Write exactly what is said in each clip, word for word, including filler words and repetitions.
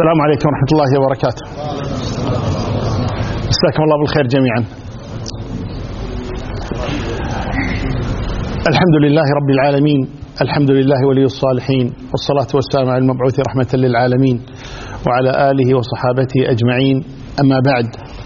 السلام عليكم ورحمة الله وبركاته. مساكم الله بالخير جميعا. الحمد لله رب العالمين، الحمد لله ولي الصالحين، والصلاة والسلام على المبعوث رحمة للعالمين وعلى آله وصحابته أجمعين. أما بعد،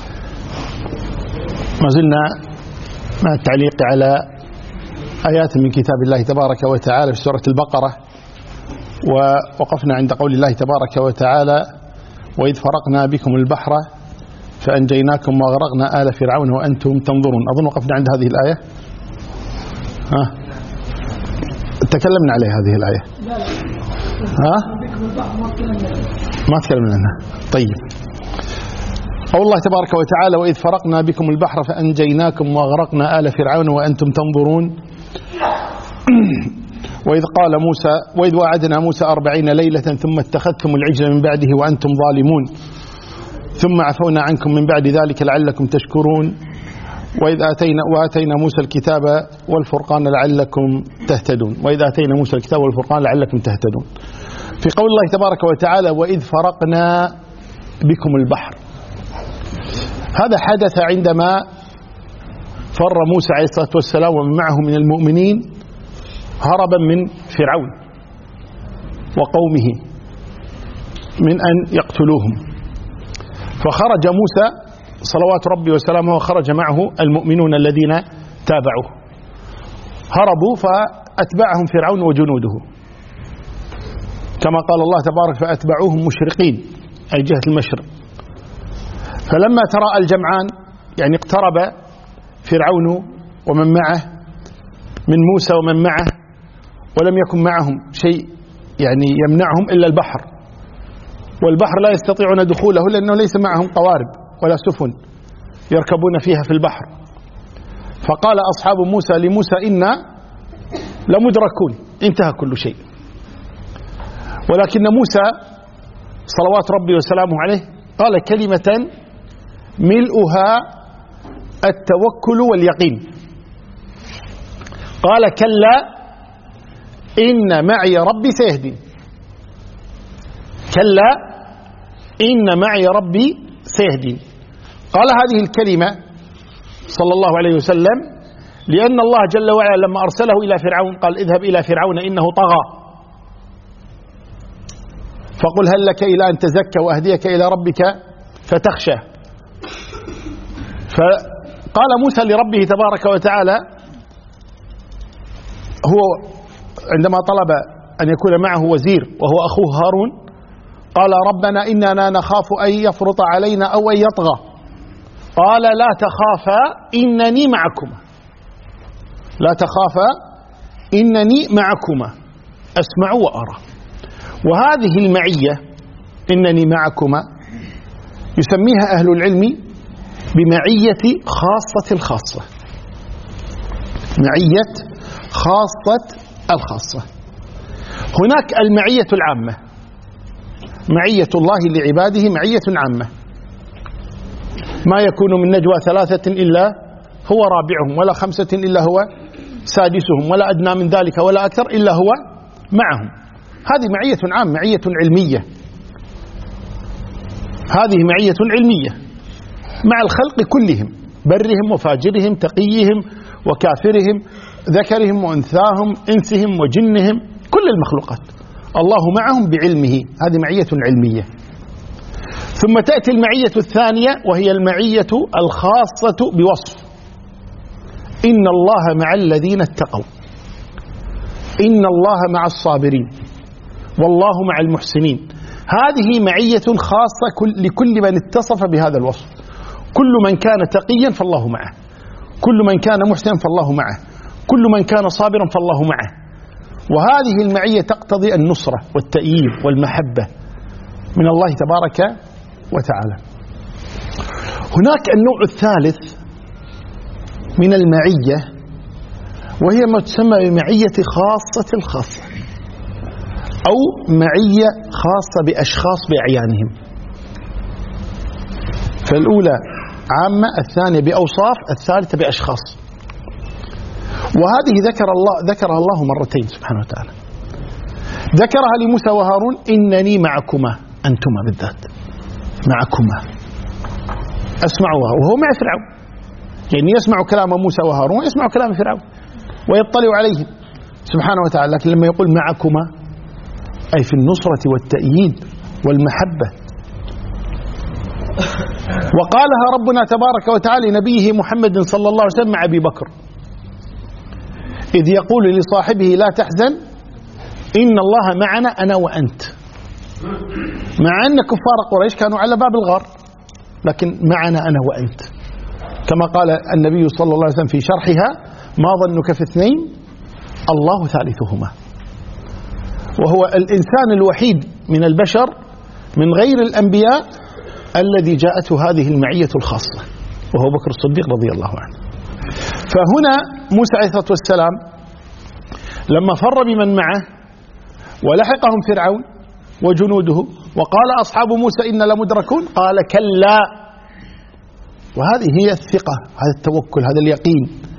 ما زلنا مع التعليق على آيات من كتاب الله تبارك وتعالى في سورة البقرة، ووقفنا عند قول الله تبارك وتعالى: وإذ فرقنا بكم البحر فأنجيناكم وغرقنا آل فرعون وأنتم تنظرون. أظن وقفنا عند هذه الآية. ها تكلمنا عليها هذه الآية. ها ما تكلمنا عنها. طيب، قول الله تبارك وتعالى: وإذ فرقنا بكم البحر فأنجيناكم وغرقنا آل فرعون وأنتم تنظرون. وإذ قال موسى وإذ وعدنا موسى أربعين ليلة ثم اتخذتم العجل من بعده وأنتم ظالمون ثم عفونا عنكم من بعد ذلك لعلكم تشكرون. وإذ آتينا وآتينا موسى الكتاب والفرقان لعلكم تهتدون. وإذ آتينا موسى الكتاب والفرقان لعلكم تهتدون. في قول الله تبارك وتعالى: وإذ فرقنا بكم البحر، هذا حدث عندما فر موسى عليه الصلاة والسلام ومن معه من المؤمنين هربا من فرعون وقومه من أن يقتلوهم، فخرج موسى صلوات ربي وسلامه وخرج معه المؤمنون الذين تابعوه، هربوا فأتبعهم فرعون وجنوده كما قال الله تبارك: فأتبعوهم مشرقين، أي جهة المشرق. فلما تراءى الجمعان، يعني اقترب فرعون ومن معه من موسى ومن معه، ولم يكن معهم شيء يعني يمنعهم إلا البحر، والبحر لا يستطيعون دخوله لأنه ليس معهم قوارب ولا سفن يركبون فيها في البحر. فقال أصحاب موسى لموسى: إنا لمدركون، انتهى كل شيء. ولكن موسى صلوات ربي وسلامه عليه قال كلمة ملؤها التوكل واليقين، قال: كلا إن معي ربي سيهدين. كلا إن معي ربي سيهدين. قال هذه الكلمة صلى الله عليه وسلم لأن الله جل وعلا لما أرسله إلى فرعون قال: اذهب إلى فرعون إنه طغى فقل هل لك إلى أن تزكى وأهديك إلى ربك فتخشى. فقال موسى لربه تبارك وتعالى، هو عندما طلب أن يكون معه وزير وهو أخوه هارون، قال: ربنا إننا نخاف أن يفرط علينا أو أن يطغى. قال: لا تخافا إنني معكما، لا تخافا إنني معكما أسمع وأرى. وهذه المعية إنني معكما يسميها أهل العلم بمعية خاصة الخاصة، معية خاصة الخاصة. هناك المعية العامة، معية الله لعباده معية عامة، ما يكون من نجوى ثلاثة إلا هو رابعهم، ولا خمسة إلا هو سادسهم، ولا أدنى من ذلك ولا أكثر إلا هو معهم. هذه معية عامة، معية علمية. هذه معية علمية مع الخلق كلهم، برهم وفاجرهم، تقيهم وكافرهم، ذكرهم وأنثاهم، إنسهم وجنهم، كل المخلوقات الله معهم بعلمه. هذه معية علمية. ثم تأتي المعية الثانية وهي المعية الخاصة بوصف: إن الله مع الذين اتقوا، إن الله مع الصابرين، والله مع المحسنين. هذه معية خاصة لكل من اتصف بهذا الوصف. كل من كان تقيا فالله معه، كل من كان محسنا فالله معه، كل من كان صابرا فالله معه. وهذه المعية تقتضي النصرة والتأييد والمحبة من الله تبارك وتعالى. هناك النوع الثالث من المعية، وهي ما تسمى بمعية خاصة الخاصة، أو معية خاصة بأشخاص بأعيانهم. فالأولى عامة، الثانية بأوصاف، الثالثة بأشخاص. وهذه ذكر الله ذكرها الله مرتين سبحانه وتعالى. ذكرها لموسى وهارون: إنني معكما، أنتما بالذات معكما أسمعوها، وهو مع فرعون، يعني يسمع كلام موسى وهارون يسمع كلام فرعون ويطلع عليهم سبحانه وتعالى. لكن لما يقول معكما أي في النصرة والتأييد والمحبة. وقالها ربنا تبارك وتعالى لنبيه محمد صلى الله عليه وسلم مع أبي بكر إذ يقول لصاحبه لا تحزن إن الله معنا أنا وأنت، مع أن كفار قريش كانوا على باب الغار، لكن معنا أنا وأنت، كما قال النبي صلى الله عليه وسلم في شرحها ما ظنك في اثنين الله ثالثهما. وهو الإنسان الوحيد من البشر من غير الأنبياء الذي جاءته هذه المعية الخاصة، وهو بكر الصديق رضي الله عنه. فهنا موسى عليه الصلاة والسلام لما فر بمن معه ولحقهم فرعون وجنوده وقال أصحاب موسى إن لمدركون قال كلا. وهذه هي الثقة، هذا التوكل، هذا اليقين.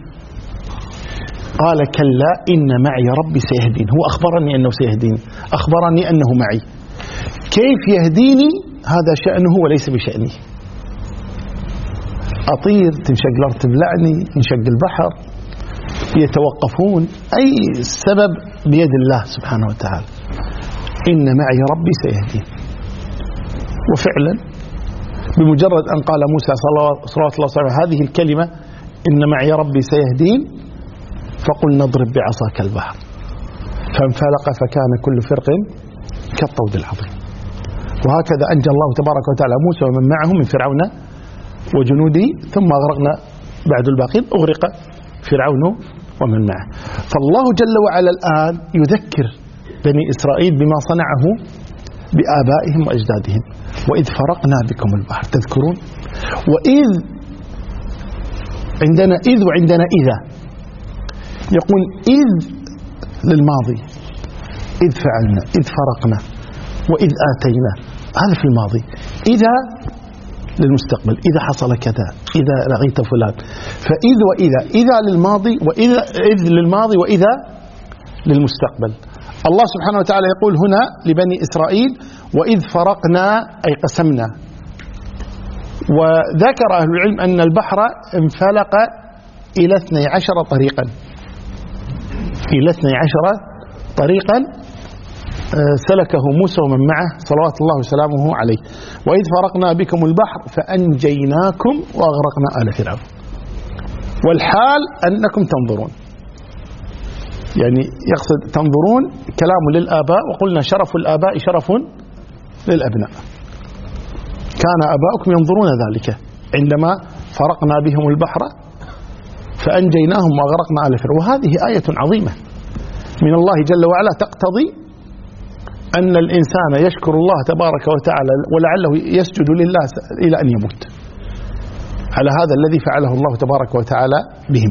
قال كلا إن معي ربي سيهدين. هو أخبرني أنه سيهدين، أخبرني أنه معي. كيف يهديني هذا شأنه وليس بشأني. أطير، تنشق الأرض تبلعني، ينشق البحر، يتوقفون، أي سبب بيد الله سبحانه وتعالى. إن معي ربي سيهدين. وفعلا بمجرد أن قال موسى صلوات الله وسلامه هذه الكلمة إن معي ربي سيهدين فقل نضرب بعصاك البحر فانفلق فكان كل فرق كالطود العظيم. وهكذا أنجى الله تبارك وتعالى موسى ومن معه من فرعون وجنوده، ثم أغرقنا بعد الباقين، أغرق فرعون ومن معه. فالله جل وعلا الآن يذكر بني إسرائيل بما صنعه بآبائهم وأجدادهم. وإذ فرقنا بكم البحر، تذكرون؟ وإذ عندنا إذ وعندنا إذا. يقول إذ للماضي، إذ فعلنا، إذ فرقنا، وإذ آتينا، هذا في الماضي. إذا للمستقبل، إذا حصل كذا، إذا لقيت فلان. فإذ وإذا، إذا للماضي وإذا، إذ للماضي وإذا للمستقبل. الله سبحانه وتعالى يقول هنا لبني إسرائيل وإذ فرقنا أي قسمنا. وذكر أهل العلم أن البحر انفلق إلى اثني عشر طريقا، إلى اثني عشر طريقا سلكه موسى ومن معه صلوات الله وسلامه عليه. وإذ فرقنا بكم البحر فأنجيناكم وأغرقنا آل فرعون والحال أنكم تنظرون. يعني يقصد تنظرون كلام للآباء، وقلنا شرف الآباء شرف للأبناء. كان آباؤكم ينظرون ذلك عندما فرقنا بهم البحر فأنجيناهم وأغرقنا آل فرعون. وهذه آية عظيمة من الله جل وعلا تقتضي أن الإنسان يشكر الله تبارك وتعالى ولعله يسجد لله إلى أن يموت على هذا الذي فعله الله تبارك وتعالى بهم.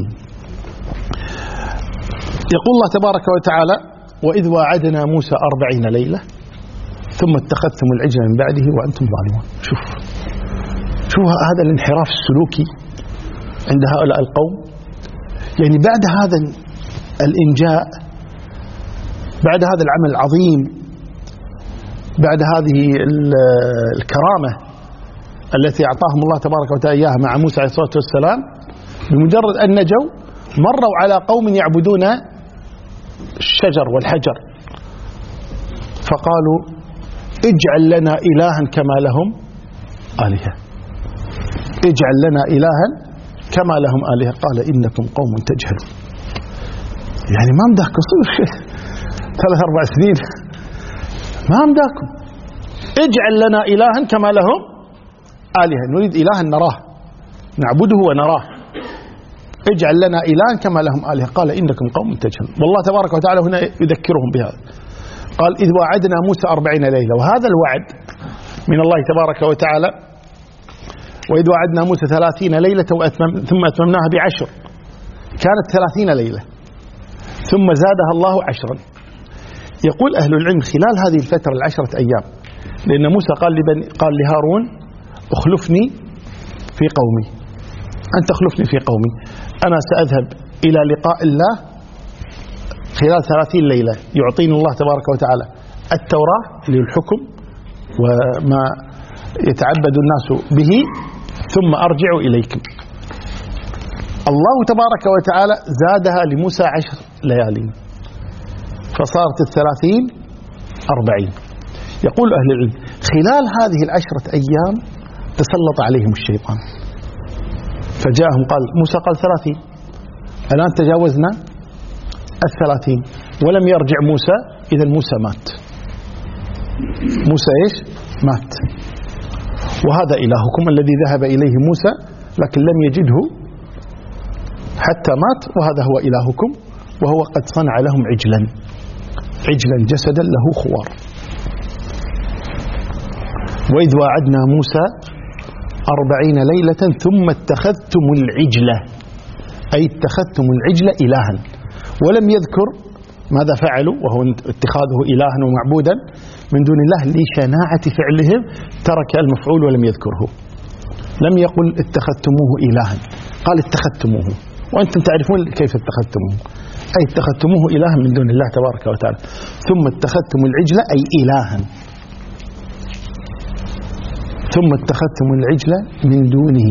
يقول الله تبارك وتعالى وإذ واعدنا موسى أربعين ليلة ثم اتخذتم العجل من بعده وأنتم ظالمون. شوف شوف هذا الانحراف السلوكي عند هؤلاء القوم. يعني بعد هذا الإنجاء، بعد هذا العمل العظيم، بعد هذه الكرامة التي أعطاهم الله تبارك وتعالى إياها مع موسى عليه الصلاة والسلام، بمجرد أن نجوا مروا على قوم يعبدون الشجر والحجر فقالوا اجعل لنا إلها كما لهم آلهة، اجعل لنا إلها كما لهم آلهة. قال إنكم قوم تجهلون. يعني ما مداكم ثلاث أربع سنين، ما مداكم، اجعل لنا إلها كما لهم آلهة. نريد إلها نراه نعبده ونراه، اجعل لنا إلها كما لهم آلهة. قال إنكم قوم تجهلون. والله تبارك وتعالى هنا يذكرهم بهذا. قال إذ وعدنا موسى أربعين ليلة. وهذا الوعد من الله تبارك وتعالى. وإذ وعدنا موسى ثلاثين ليلة وأتمم ثم أتممناها بعشر، كانت ثلاثين ليلة ثم زادها الله عشرا. يقول أهل العلم خلال هذه الفترة العشرة أيام، لأن موسى قال لبني قال لهارون اخلفني في قومي، أنت اخلفني في قومي، أنا سأذهب إلى لقاء الله خلال ثلاثين ليلة. يعطيني الله تبارك وتعالى التوراة للحكم وما يتعبد الناس به ثم أرجع إليكم. الله تبارك وتعالى زادها لموسى عشر ليالي فصارت الثلاثين أربعين. يقول أهل العلم خلال هذه العشرة أيام تسلط عليهم الشيطان فجاءهم قال موسى قال ثلاثين، الآن تجاوزنا الثلاثين ولم يرجع موسى، إذا موسى مات. موسى إيش؟ مات. وهذا إلهكم الذي ذهب إليه موسى لكن لم يجده حتى مات، وهذا هو إلهكم، وهو قد صنع لهم عجلا عجلا جسدا له خوار. وإذ واعدنا موسى أربعين ليلة ثم اتخذتم العجلة، أي اتخذتم العجل إلها، ولم يذكر ماذا فعلوا وهو اتخاذه إلها ومعبودا من دون الله لشناعة فعلهم، ترك المفعول ولم يذكره. لم يقل اتخذتموه إلها، قال اتخذتموه، وأنتم تعرفون كيف اتخذتموه، أي اتخذتموه إلها من دون الله تبارك وتعالى. ثم اتخذتم العجل أي إلها، ثم اتخذتم العجل من دونه،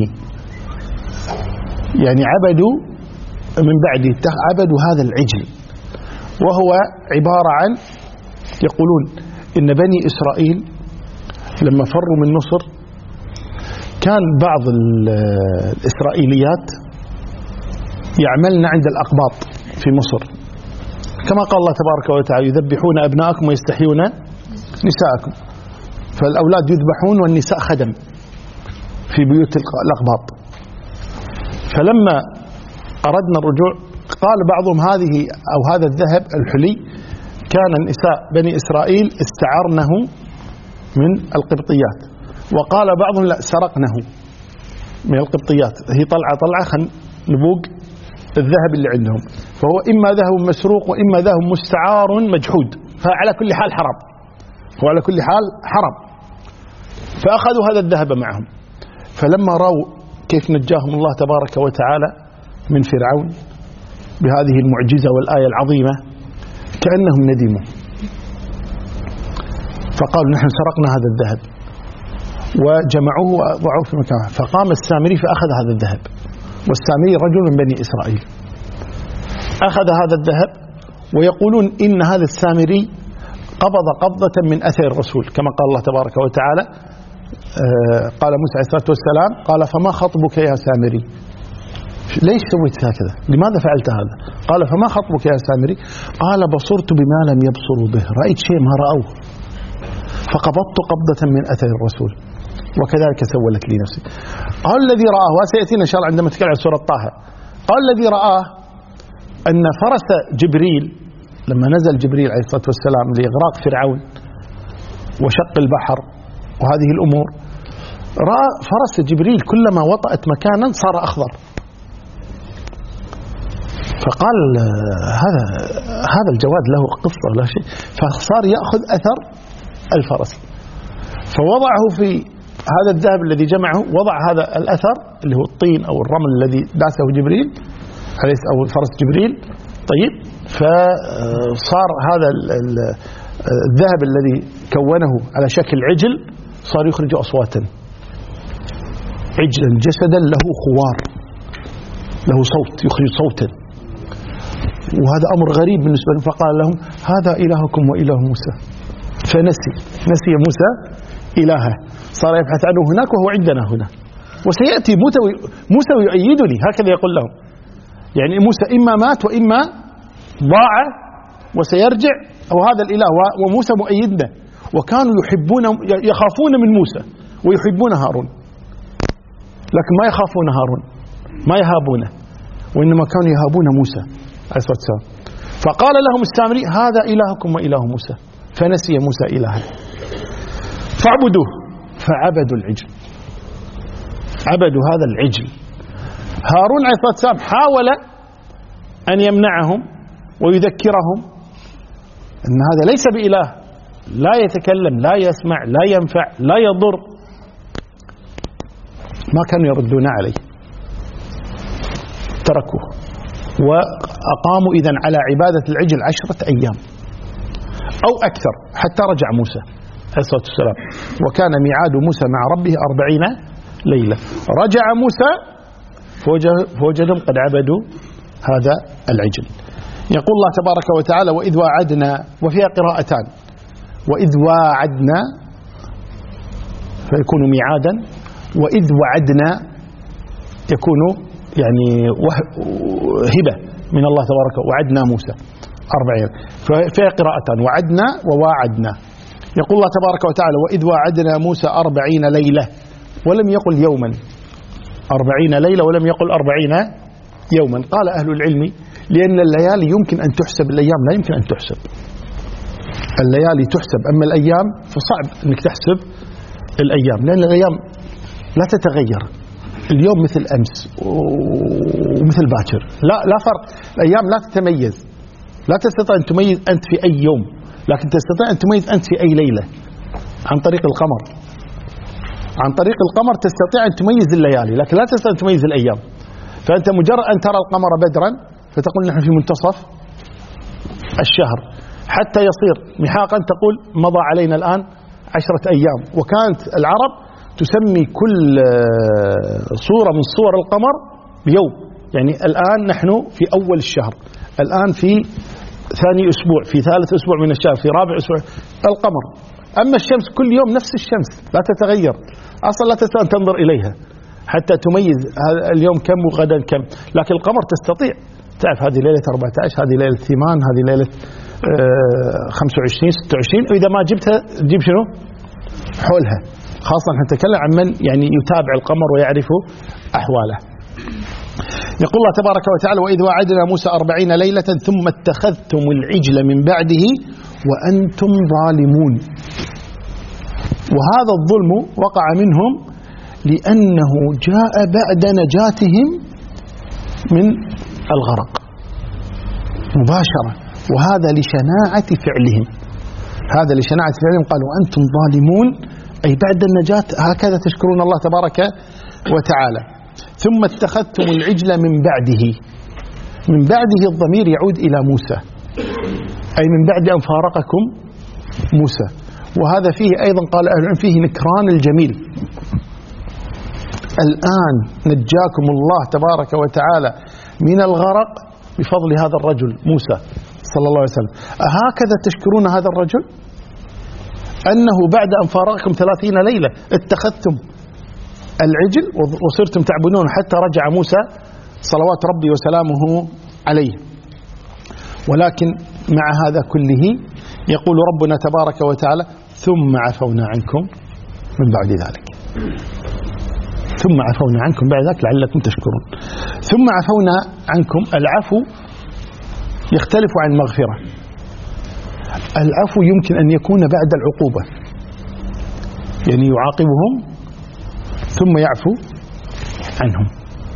يعني عبدوا من بعده، عبدوا هذا العجل، وهو عبارة عن يقولون إن بني إسرائيل لما فروا من مصر كان بعض الإسرائيليات يعملن عند الأقباط في مصر، كما قال الله تبارك وتعالى يذبحون أبناءكم ويستحيون نساءكم، فالأولاد يذبحون والنساء خدم في بيوت الأقباط. فلما أردنا الرجوع قال بعضهم هذه أو هذا الذهب الحلي كان النساء بني إسرائيل استعرنه من القبطيات، وقال بعضهم لا سرقنه من القبطيات، هي طلعة طلعة خن نبوق الذهب اللي عندهم، فهو إما ذهب مسروق وإما ذهب مستعار مجحود، فعلى كل حال حرام، هو على كل حال حرام. فأخذوا هذا الذهب معهم، فلما رأوا كيف نجاهم الله تبارك وتعالى من فرعون بهذه المعجزة والآية العظيمة كأنهم ندموا، فقالوا نحن سرقنا هذا الذهب، وجمعوه ووضعوه في مكانه. فقام السامري فأخذ هذا الذهب، والسامري رجل من بني إسرائيل، أخذ هذا الذهب، ويقولون إن هذا السامري قبض قبضة من أثر الرسول، كما قال الله تبارك وتعالى قال موسى عليه الصلاة والسلام قال فما خطبك يا سامري، ليش سويت هكذا، لماذا فعلت هذا؟ قال فما خطبك يا سامري، قال بصرت بما لم يبصروا به، رأيت شيء ما رأوه فقبضت قبضة من أثر الرسول وكذلك سولت لي نفسي. قال الذي رآه، وسيأتينا إن شاء الله عندما نتكلم عن سورة طه، قال الذي رآه أن فرس جبريل لما نزل جبريل عليه الصلاة والسلام لإغراق فرعون وشق البحر وهذه الأمور، رأى فرس جبريل كلما وطأت مكانا صار أخضر، فقال هذا هذا الجواد له قصة لا شيء، فصار يأخذ أثر الفرس، فوضعه في هذا الذهب الذي جمعه، وضع هذا الأثر اللي هو الطين أو الرمل الذي داسه جبريل أو فرس جبريل. طيب، فصار هذا الذهب الذي كونه على شكل عجل صار يخرج أصواتا، عجلا جسدا له خوار، له صوت يخرج صوتا، وهذا أمر غريب بالنسبة لهم. فقال لهم هذا إلهكم وإله موسى، فنسي نسي موسى إلهه، صار يبحث عنه هناك وهو عندنا هنا، وسيأتي موسى ويؤيدني، هكذا يقول لهم، يعني موسى إما مات وإما ضاع وسيرجع، أو هذا الإله وموسى مؤيدنا. وكانوا يحبون يخافون من موسى ويحبون هارون، لكن ما يخافون هارون، ما يهابونه، وإنما كانوا يهابون موسى عليه الصلاة والسلام. فقال لهم السامري هذا إلهكم وإله موسى، فنسي موسى إلهه فاعبدوه، فعبدوا العجل، عبدوا هذا العجل. هارون عليه الصلاة والسلام حاول أن يمنعهم ويذكرهم أن هذا ليس بإله، لا يتكلم، لا يسمع، لا ينفع، لا يضر، ما كانوا يردون عليه، تركوه وأقاموا إذن على عبادة العجل عشرة أيام أو أكثر حتى رجع موسى عليه الصلاة والسلام. وكان ميعاد موسى مع ربه أربعين ليلة. رجع موسى فوجدهم قد عبدوا هذا العجل. يقول الله تبارك وتعالى وإذ واعدنا، وفيها قراءتان، وإذ واعدنا فيكون ميعادا، وإذ وعدنا يكون يعني هبة من الله تبارك وعدنا موسى أربعين. فيها قراءتان وعدنا وواعدنا. يقول الله تبارك وتعالى وإذ واعدنا موسى أربعين ليلة، ولم يقل يوما، أربعين ليلة ولم يقل أربعين يوما. قال أهل العلم لأن الليالي يمكن أن تحسب، الأيام لا يمكن أن تحسب. الليالي تحسب، أما الأيام فصعب أنك تحسب الأيام، لأن الأيام لا تتغير، اليوم مثل أمس ومثل باكر، لا لا فرق. الأيام لا تتميز، لا تستطيع أن تميز أنت في أي يوم، لكن تستطيع أن تميز أنت في أي ليلة عن طريق القمر. عن طريق القمر تستطيع أن تميز الليالي، لكن لا تستطيع أن تميز الأيام. فأنت مجرد أن ترى القمر بدرا فتقول نحن في منتصف الشهر، حتى يصير محاقا تقول مضى علينا الآن عشرة أيام. وكانت العرب تسمي كل صورة من صور القمر بيوم، يعني الآن نحن في أول الشهر، الآن في ثاني أسبوع، في ثالث أسبوع من الشهر، في رابع أسبوع القمر. أما الشمس كل يوم نفس الشمس لا تتغير، أصلا لا تستطيع أن تنظر إليها حتى تميز اليوم كم وغدا كم. لكن القمر تستطيع تعرف هذه ليلة أربعة عشر، هذه ليلة ثمان، هذه ليلة خمسة وعشرين ستة وعشرين، وإذا ما جبتها تجيب شنو حولها. خاصة نحن نتكلم عن من يعني يتابع القمر ويعرف أحواله. يقول الله تبارك وتعالى وإذ وعدنا موسى أربعين ليلة ثم اتخذتم العجل من بعده وأنتم ظالمون. وهذا الظلم وقع منهم لأنه جاء بعد نجاتهم من الغرق مباشرة، وهذا لشناعة فعلهم، هذا لشناعة فعلهم. قالوا أنتم ظالمون أي بعد النجاة، هكذا تشكرون الله تبارك وتعالى. ثم اتخذتم العجل من بعده، من بعده الضمير يعود إلى موسى، أي من بعد أن فارقكم موسى. وهذا فيه أيضا قال أهل العلم فيه نكران الجميل. الآن نجاكم الله تبارك وتعالى من الغرق بفضل هذا الرجل موسى صلى الله عليه وسلم. أهكذا تشكرون هذا الرجل؟ أنه بعد أن فارقكم ثلاثين ليلة اتخذتم العجل وصرتم تعبدون حتى رجع موسى صلوات ربي وسلامه عليه. ولكن مع هذا كله يقول ربنا تبارك وتعالى ثم عفونا عنكم من بعد ذلك، ثم عفونا عنكم بعد ذلك لعلكم تشكرون. ثم عفونا عنكم، العفو يختلف عن المغفرة. العفو يمكن أن يكون بعد العقوبة، يعني يعاقبهم ثم يعفو عنهم.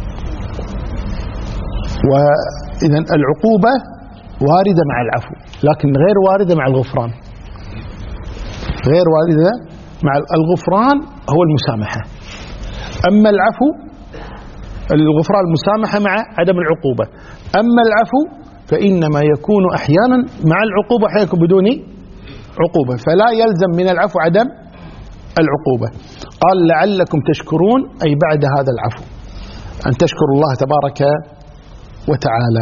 وإذن العقوبة واردة مع العفو، لكن غير واردة مع الغفران. غير واردة مع الغفران هو المسامحة. أما العفو الغفران المسامحة مع عدم العقوبة. أما العفو فإنما يكون أحيانا مع العقوبة، أحيانا يكون بدون عقوبة، فلا يلزم من العفو عدم العقوبة. قال لعلكم تشكرون أي بعد هذا العفو أن تشكروا الله تبارك وتعالى.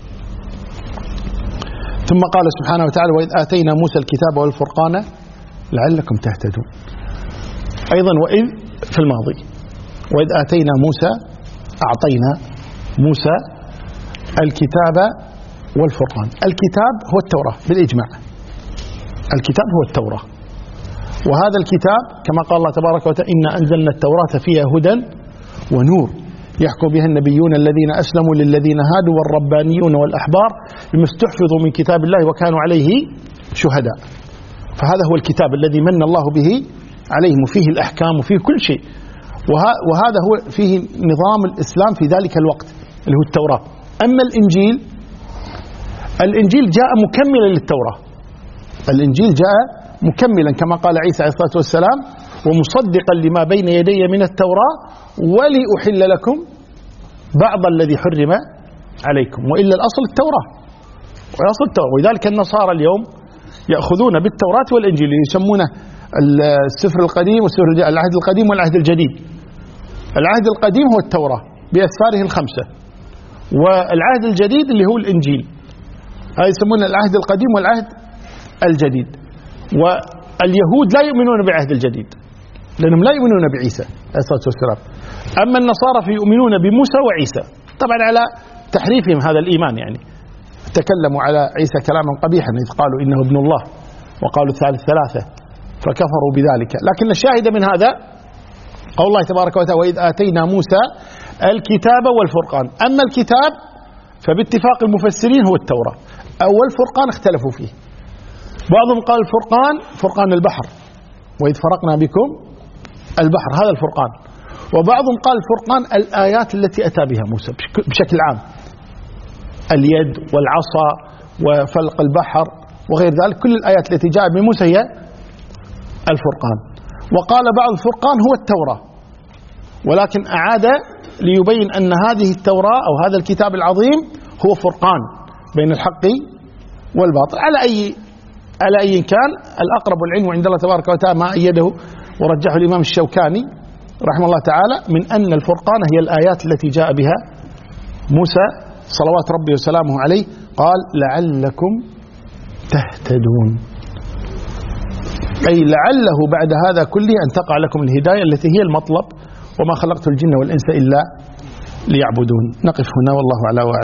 ثم قال سبحانه وتعالى وإذ آتينا موسى الكتاب والفرقان لعلكم تهتدون. أيضا وإذ في الماضي، وإذ آتينا موسى أعطينا موسى الكتاب والفرقان. الكتاب هو التوراة بالإجماع، الكتاب هو التوراة. وهذا الكتاب كما قال الله تبارك وتعالى إنا أنزلنا التوراة فيها هدى ونور يحكم بها النبيون الذين أسلموا للذين هادوا والربانيون والأحبار بما استحفظوا من كتاب الله وكانوا عليه شهداء. فهذا هو الكتاب الذي من الله به عليهم، وفيه الأحكام وفيه كل شيء، وهذا هو فيه نظام الإسلام في ذلك الوقت اللي هو التوراة. أما الإنجيل، الإنجيل جاء مكملا للتوراة، الإنجيل جاء مكملا كما قال عيسى عليه الصلاة والسلام ومصدقا لما بين يدي من التوراة ولأحل لكم بعض الذي حرم عليكم. وإلا الأصل التوراة، والأصل التوراة. ولذلك النصارى اليوم يأخذون بالتوراة والإنجيل يسمونه السفر القديم والسفر الجديد، العهد القديم والعهد الجديد. العهد القديم هو التوراة بأسفاره الخمسة، والعهد الجديد اللي هو الإنجيل، هذا يسمونه العهد القديم والعهد الجديد. واليهود لا يؤمنون بالعهد الجديد لأنهم لا يؤمنون بعيسى عليه الصلاة والسلام. أما النصارى فيؤمنون بموسى وعيسى، طبعا على تحريفهم هذا الإيمان، يعني تكلموا على عيسى كلاما قبيحا إذ قالوا إنه ابن الله وقالوا الثالث ثلاثة فكفروا بذلك. لكن الشاهد من هذا قول الله تبارك وتعالى وإذ آتينا موسى الكتاب والفرقان. أما الكتاب فباتفاق المفسرين هو التوراة، أو الفرقان اختلفوا فيه، بعضهم قال الفرقان فرقان البحر وإذ فرقنا بكم البحر هذا الفرقان، وبعضهم قال الفرقان الآيات التي أتى بها موسى بشكل عام، اليد والعصا وفلق البحر وغير ذلك، كل الآيات التي جاءت من موسى هي الفرقان. وقال بعض الفرقان هو التوراة، ولكن أعاد ليبين أن هذه التوراة أو هذا الكتاب العظيم هو فرقان بين الحق والباطل. على أي على أي كان الأقرب العلم عند الله تبارك وتعالى ما أيده ورجحه الإمام الشوكاني رحمه الله تعالى من أن الفرقان هي الآيات التي جاء بها موسى صلوات ربي وسلامه عليه، قال لعلكم تهتدون، أي لعله بعد هذا كله أن تقع لكم الهداية التي هي المطلب، وما خلقت الجن والإنس إلا ليعبدون. نقف هنا والله أعلم.